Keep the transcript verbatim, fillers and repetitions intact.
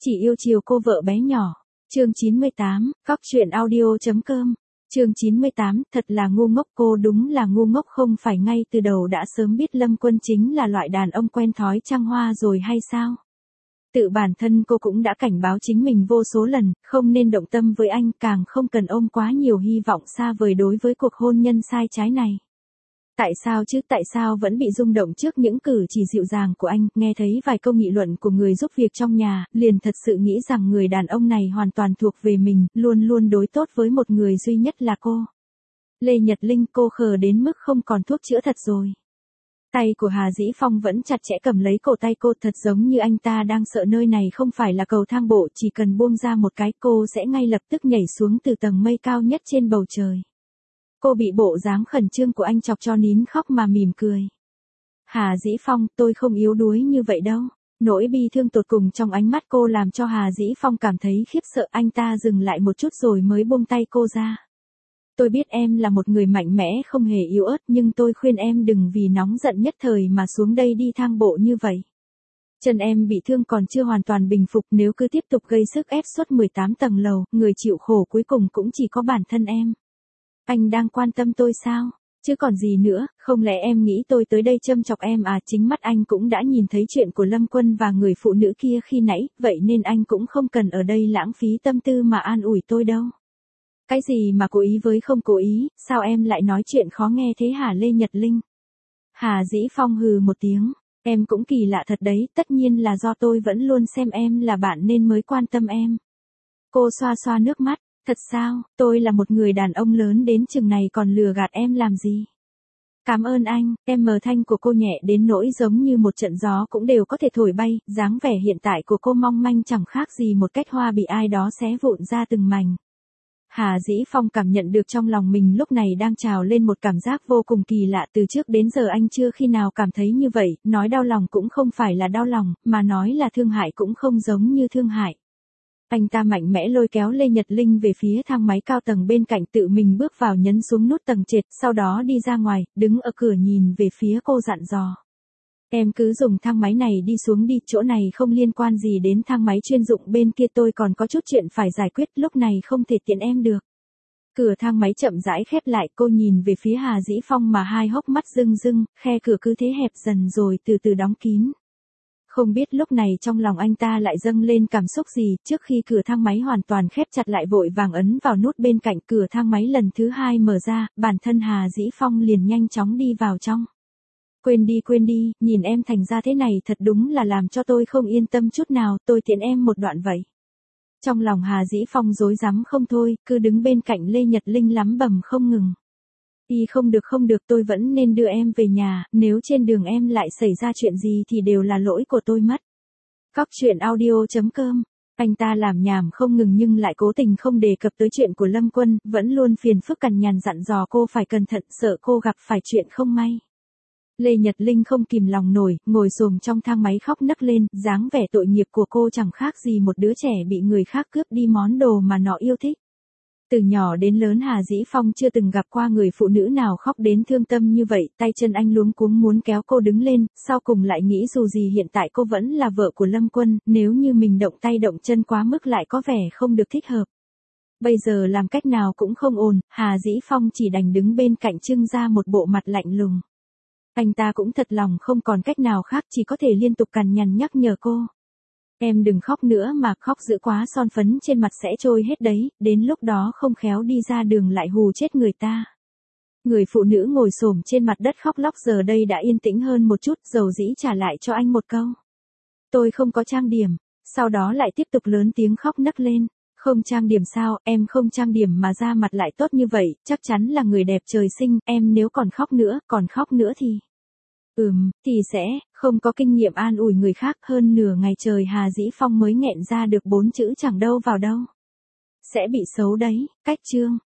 chỉ yêu chiều cô vợ bé nhỏ. Chương chín mươi tám, Cóc truyện audio.com. Chương chín mươi tám, thật là ngu ngốc, cô đúng là ngu ngốc, không phải ngay từ đầu đã sớm biết Lâm Quân chính là loại đàn ông quen thói trăng hoa rồi hay sao? Tự bản thân cô cũng đã cảnh báo chính mình vô số lần, không nên động tâm với anh, càng không cần ôm quá nhiều hy vọng xa vời đối với cuộc hôn nhân sai trái này. Tại sao chứ, tại sao vẫn bị rung động trước những cử chỉ dịu dàng của anh, nghe thấy vài câu nghị luận của người giúp việc trong nhà, liền thật sự nghĩ rằng người đàn ông này hoàn toàn thuộc về mình, luôn luôn đối tốt với một người duy nhất là cô. Lê Nhật Linh, cô khờ đến mức không còn thuốc chữa thật rồi. Tay của Hà Dĩ Phong vẫn chặt chẽ cầm lấy cổ tay cô, thật giống như anh ta đang sợ nơi này không phải là cầu thang bộ, chỉ cần buông ra một cái cô sẽ ngay lập tức nhảy xuống từ tầng mây cao nhất trên bầu trời. Cô bị bộ dáng khẩn trương của anh chọc cho nín khóc mà mỉm cười. Hà Dĩ Phong, tôi không yếu đuối như vậy đâu. Nỗi bi thương tột cùng trong ánh mắt cô làm cho Hà Dĩ Phong cảm thấy khiếp sợ, anh ta dừng lại một chút rồi mới buông tay cô ra. Tôi biết em là một người mạnh mẽ không hề yếu ớt, nhưng tôi khuyên em đừng vì nóng giận nhất thời mà xuống đây đi thang bộ như vậy. Chân em bị thương còn chưa hoàn toàn bình phục, nếu cứ tiếp tục gây sức ép suốt mười tám tầng lầu, người chịu khổ cuối cùng cũng chỉ có bản thân em. Anh đang quan tâm tôi sao? Chứ còn gì nữa, không lẽ em nghĩ tôi tới đây châm chọc em à? Chính mắt anh cũng đã nhìn thấy chuyện của Lâm Quân và người phụ nữ kia khi nãy, vậy nên anh cũng không cần ở đây lãng phí tâm tư mà an ủi tôi đâu. Cái gì mà cố ý với không cố ý, sao em lại nói chuyện khó nghe thế hả Lê Nhật Linh? Hà Dĩ Phong hừ một tiếng, em cũng kỳ lạ thật đấy, tất nhiên là do tôi vẫn luôn xem em là bạn nên mới quan tâm em. Cô xoa xoa nước mắt. Thật sao, tôi là một người đàn ông lớn đến chừng này còn lừa gạt em làm gì? Cảm ơn anh, em mờ thanh của cô nhẹ đến nỗi giống như một trận gió cũng đều có thể thổi bay, dáng vẻ hiện tại của cô mong manh chẳng khác gì một cách hoa bị ai đó xé vụn ra từng mảnh. Hà Dĩ Phong cảm nhận được trong lòng mình lúc này đang trào lên một cảm giác vô cùng kỳ lạ, từ trước đến giờ anh chưa khi nào cảm thấy như vậy, nói đau lòng cũng không phải là đau lòng, mà nói là thương hại cũng không giống như thương hại. Anh ta mạnh mẽ lôi kéo Lê Nhật Linh về phía thang máy cao tầng bên cạnh, tự mình bước vào nhấn xuống nút tầng trệt, sau đó đi ra ngoài, đứng ở cửa nhìn về phía cô dặn dò. Em cứ dùng thang máy này đi xuống đi, chỗ này không liên quan gì đến thang máy chuyên dụng bên kia, tôi còn có chút chuyện phải giải quyết, lúc này không thể tiện em được. Cửa thang máy chậm rãi khép lại, cô nhìn về phía Hà Dĩ Phong mà hai hốc mắt rưng rưng, khe cửa cứ thế hẹp dần rồi từ từ đóng kín. Không biết lúc này trong lòng anh ta lại dâng lên cảm xúc gì, trước khi cửa thang máy hoàn toàn khép chặt lại vội vàng ấn vào nút bên cạnh, cửa thang máy lần thứ hai mở ra, bản thân Hà Dĩ Phong liền nhanh chóng đi vào trong. Quên đi quên đi, nhìn em thành ra thế này thật đúng là làm cho tôi không yên tâm chút nào, tôi tiễn em một đoạn vậy. Trong lòng Hà Dĩ Phong rối rắm không thôi, cứ đứng bên cạnh Lê Nhật Linh lắm bầm không ngừng. Y không được không được, tôi vẫn nên đưa em về nhà, nếu trên đường em lại xảy ra chuyện gì thì đều là lỗi của tôi mất. Cóc truyện audio.com. Anh ta làm nhảm không ngừng nhưng lại cố tình không đề cập tới chuyện của Lâm Quân, vẫn luôn phiền phức cằn nhằn dặn dò cô phải cẩn thận, sợ cô gặp phải chuyện không may. Lê Nhật Linh không kìm lòng nổi, ngồi xổm trong thang máy khóc nấc lên, dáng vẻ tội nghiệp của cô chẳng khác gì một đứa trẻ bị người khác cướp đi món đồ mà nó yêu thích. Từ nhỏ đến lớn Hà Dĩ Phong chưa từng gặp qua người phụ nữ nào khóc đến thương tâm như vậy, tay chân anh luống cuống muốn kéo cô đứng lên, sau cùng lại nghĩ dù gì hiện tại cô vẫn là vợ của Lâm Quân, nếu như mình động tay động chân quá mức lại có vẻ không được thích hợp. Bây giờ làm cách nào cũng không ổn, Hà Dĩ Phong chỉ đành đứng bên cạnh trưng ra một bộ mặt lạnh lùng. Anh ta cũng thật lòng không còn cách nào khác, chỉ có thể liên tục cằn nhằn nhắc nhở cô. Em đừng khóc nữa mà, khóc dữ quá son phấn trên mặt sẽ trôi hết đấy, đến lúc đó không khéo đi ra đường lại hù chết người ta. Người phụ nữ ngồi xổm trên mặt đất khóc lóc giờ đây đã yên tĩnh hơn một chút, dầu dĩ trả lại cho anh một câu. Tôi không có trang điểm, sau đó lại tiếp tục lớn tiếng khóc nấc lên. Không trang điểm sao, em không trang điểm mà da mặt lại tốt như vậy, chắc chắn là người đẹp trời sinh, em nếu còn khóc nữa, còn khóc nữa thì... Ừm, thì sẽ, không có kinh nghiệm an ủi người khác, hơn nửa ngày trời Hà Dĩ Phong mới nghẹn ra được bốn chữ chẳng đâu vào đâu. Sẽ bị xấu đấy, cách chương.